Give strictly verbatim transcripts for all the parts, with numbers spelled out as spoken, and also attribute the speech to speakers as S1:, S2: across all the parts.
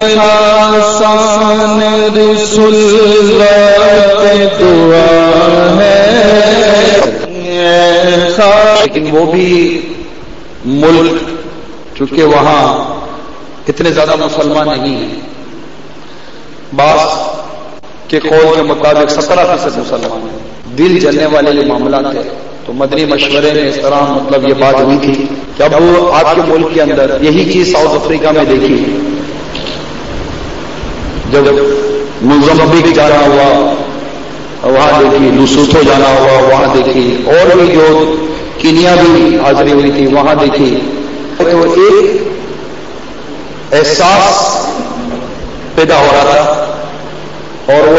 S1: آسان رسولت دعا ہے،
S2: لیکن وہ بھی ملک چونکہ وہاں اتنے زیادہ مسلمان نہیں ہیں، بعض کے قول کے مطابق سترہ فیصد مسلمان ہیں، دل جلنے والے یہ معاملات ہیں۔ تو مدنی مشورے میں اس طرح مطلب یہ بات ہوئی تھی کہ اب وہ آپ کے ملک کے اندر یہی چیز ساؤتھ افریقہ میں دیکھی، جب موزمبیق جانا ہوا وہاں دیکھی، لوسوتھو جانا ہوا وہاں دیکھی، اور بھی جو کینیا بھی حاضری ہوئی تھی وہاں دیکھی، تو ایک احساس پیدا ہو رہا تھا، اور وہ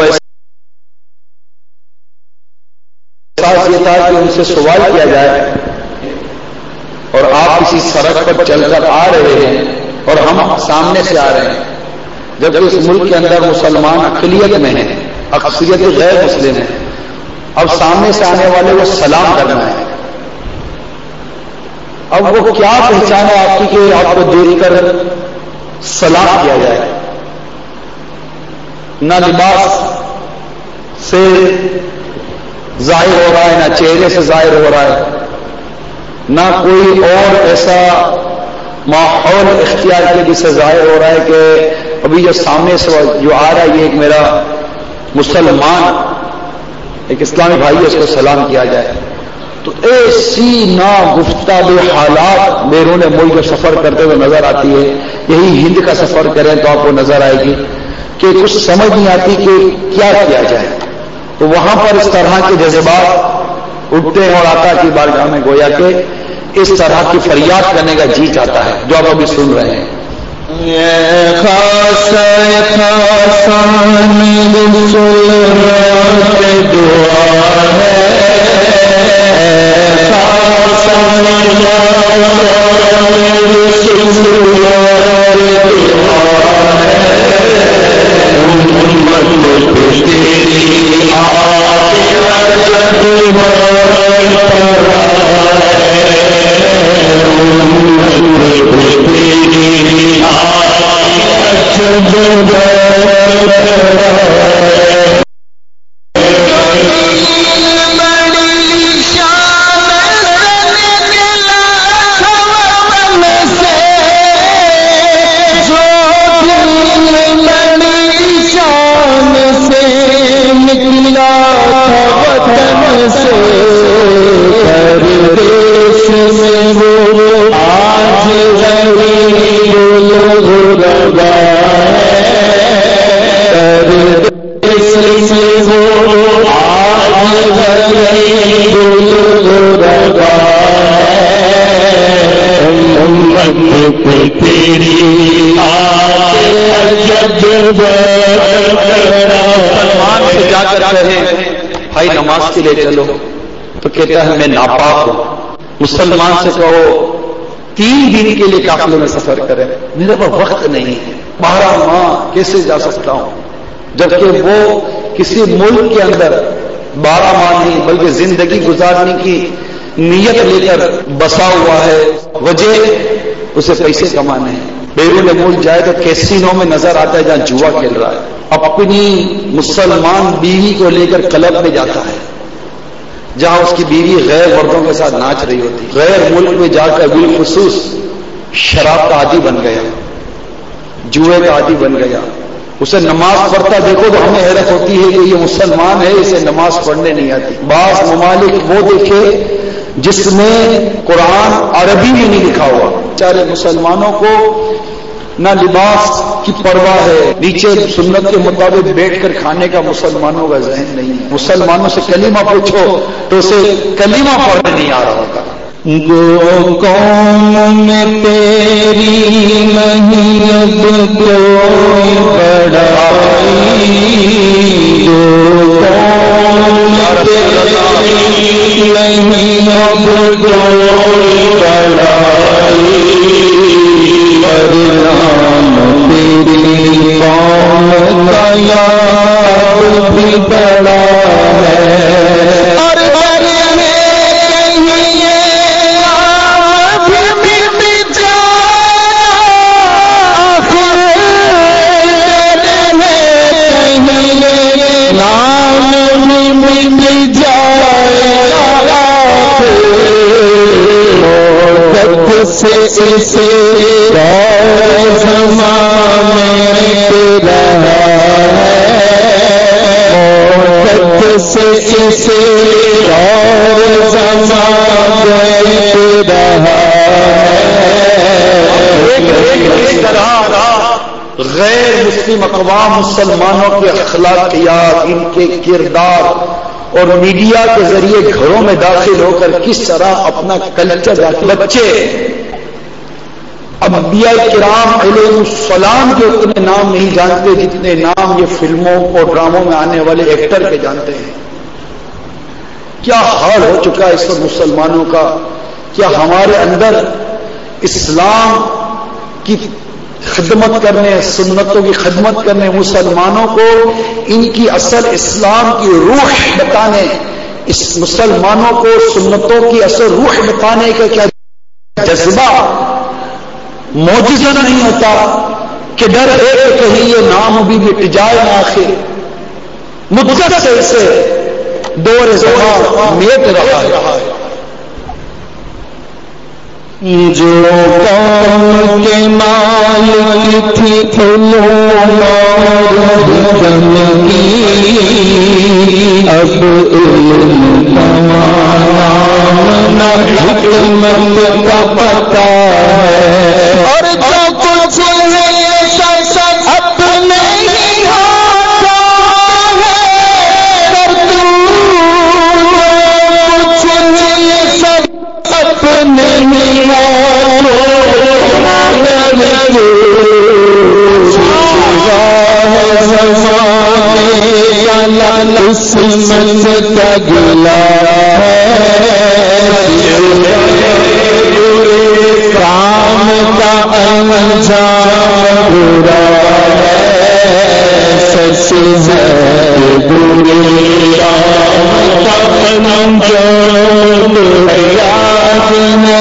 S2: احساس یہ تھا کہ ان سے سوال کیا جائے اور آپ کسی سڑک پر چل کر آ رہے ہیں اور ہم سامنے سے آ رہے ہیں، جبکہ اس ملک کے اندر مسلمان اقلیت میں ہیں، اکثریت غیر مسلم ہیں، اب سامنے سے آنے والے کو سلام کرنا ہے، اب وہ کیا پہچان ہے آپ کی کہ آپ کو دیکھ کر سلام کیا جائے؟ نہ لباس سے ظاہر ہو رہا ہے، نہ چہرے سے ظاہر ہو رہا ہے، نہ کوئی اور ایسا ماحول اختیار کیا جس سے ظاہر ہو رہا ہے کہ ابھی جو سامنے سے جو آ رہا ہے یہ ایک میرا مسلمان ایک اسلامی بھائی ہے، اس کو سلام کیا جائے۔ تو ایسی نا گفتگو حالات بیرون ملک جو سفر کرتے ہوئے نظر آتی ہے، یہی ہند کا سفر کریں تو آپ کو نظر آئے گی کہ کچھ سمجھ نہیں آتی کہ کیا کیا جائے۔ تو وہاں پر اس طرح کے جذبات اٹھتے ہیں اور آقا کی بارگاہ میں گویا کہ اس طرح کی فریاد کرنے کا جی چاہتا ہے جو آپ ابھی سن رہے ہیں۔
S1: خاص آسان رسولت دعا ہے،
S2: بھائی نماز کے لیے چلو تو کہتا ہے میں ناپاک ہوں۔ مسلمان سے کہو تین دن کے لیے قافلے میں سفر کرے، میرے پاس وقت نہیں ہے، بارہ ماہ کیسے جا سکتا ہوں؟ جبکہ وہ کسی ملک کے اندر بارہ ماہ نہیں بلکہ زندگی گزارنے کی نیت لے کر بسا ہوا ہے، وجہ اسے پیسے کمانے ہیں۔ بیرون ملک جائے تو کیسینو میں نظر آتا ہے جہاں جوا کھیل رہا ہے، اپنی مسلمان بیوی کو لے کر کلب میں جاتا ہے جہاں اس کی بیوی غیر مردوں کے ساتھ ناچ رہی ہوتی، غیر ملک میں جا کر بالخصوص شراب کا عادی بن گیا، جوئے کا عادی بن گیا، اسے نماز پڑھتا دیکھو تو ہمیں حیرت ہوتی ہے کہ یہ مسلمان ہے، اسے نماز پڑھنے نہیں آتی۔ بعض ممالک وہ دیکھے جس میں قرآن عربی میں نہیں لکھا ہوا، چارے مسلمانوں کو نہ لباس کی پرواہ ہے، نیچے سنت کے مطابق بیٹھ کر کھانے کا مسلمانوں کا ذہن نہیں ہے۔ مسلمانوں سے کلمہ پوچھو تو اسے کلمہ پڑھنے نہیں آ رہا ہوتا۔
S1: گو قوم میں تیری نہیں اب کوئی بڑائی، گو قوم میں تیری نہیں اب کوئی بڑائی، نام تیری قوم کا یاد بھی بڑا ہے، اور اسے زمان میں رہا ہے، مدت سے اسے زمان میں رہا ہے۔
S2: غیر مسلم اقوام مسلمانوں کے اخلاقیات، ان کے کردار اور میڈیا کے ذریعے گھروں میں داخل ہو کر کس طرح اپنا کلچر بچے انبیاء کرام علیہ السلام کے اتنے نام نہیں جانتے جتنے نام یہ فلموں اور ڈراموں میں آنے والے ایکٹر کے جانتے ہیں۔ کیا حال ہو چکا ہے اس وقت مسلمانوں کا؟ کیا ہمارے اندر اسلام کی خدمت کرنے، سنتوں کی خدمت کرنے، مسلمانوں کو ان کی اصل اسلام کی روح بتانے، اس مسلمانوں کو سنتوں کی اصل روح بتانے کا کیا جذبہ معجزہ نہیں ہوتا کہ ڈر ہے کہ کہیں یہ نام بھی مٹ جائے آخر؟ مدت سے اسے دور زمان میٹ رہا ہے۔
S1: جو قوم کے مالک تھی علوم اور حکم کی، اب علم تمام حکمت کا پتہ ہے، اور جو کچھ ہے سب سب اپنے ہی ہاتھوں ہے، کر تو کچھ ہے سب اپنے ہی گلا ہے، کام کا انجام برا ہے، سچ ہے برے کام کا انجام یاد ہے۔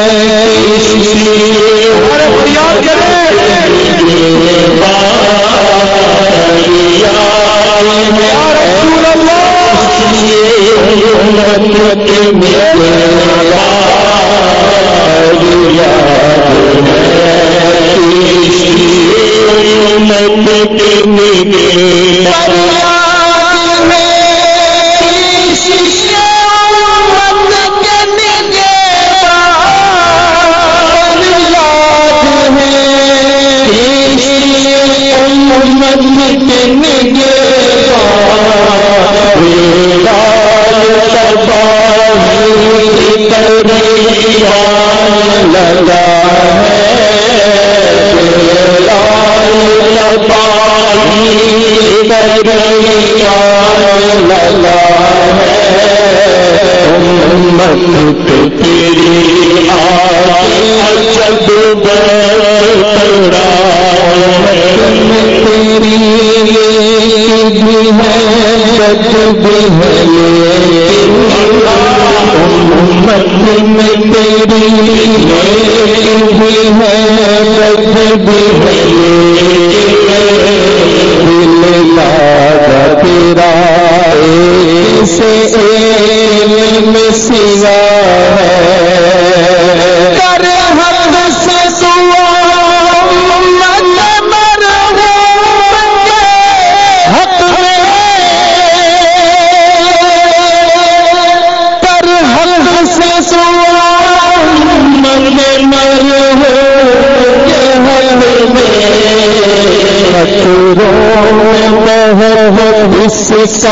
S1: کا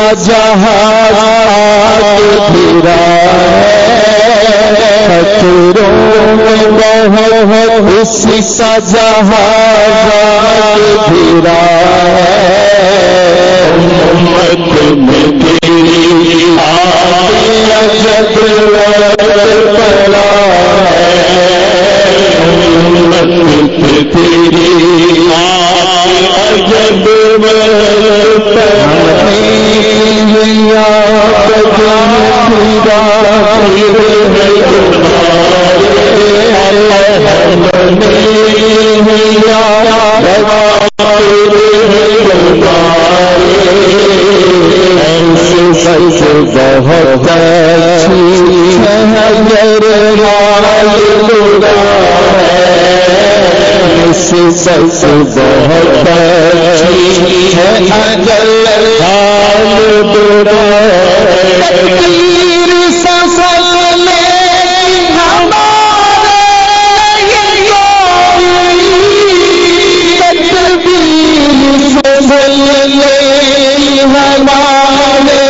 S1: جہاز پھرا ہے، خطروں میں بہت اسی کا جہاز پھرا ہے، امت میں تیری عجب پڑا ہے، امت میں تیری عجب بہت اچھی بس بس بہت اچھی ہے اجل حال برا تقدیر سفل میں ہمارے تقدیر سفل میں ہمارے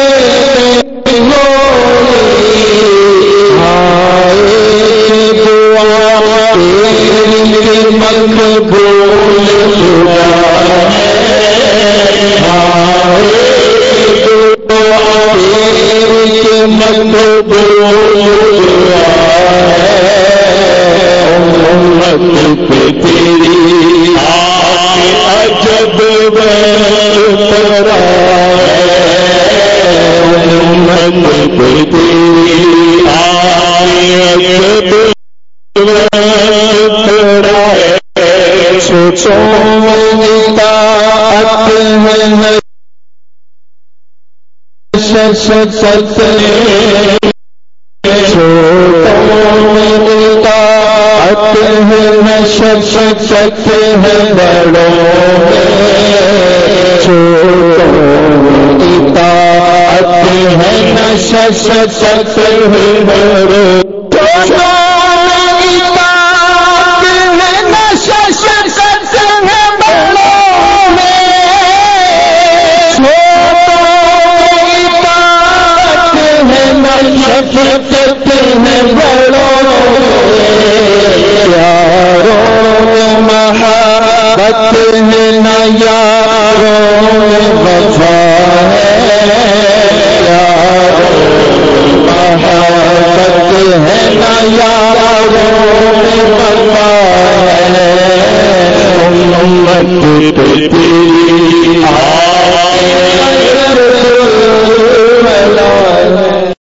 S1: سچ ہے بڑوں اطاعت ہے نشہ سچ ہے بڑوں تیری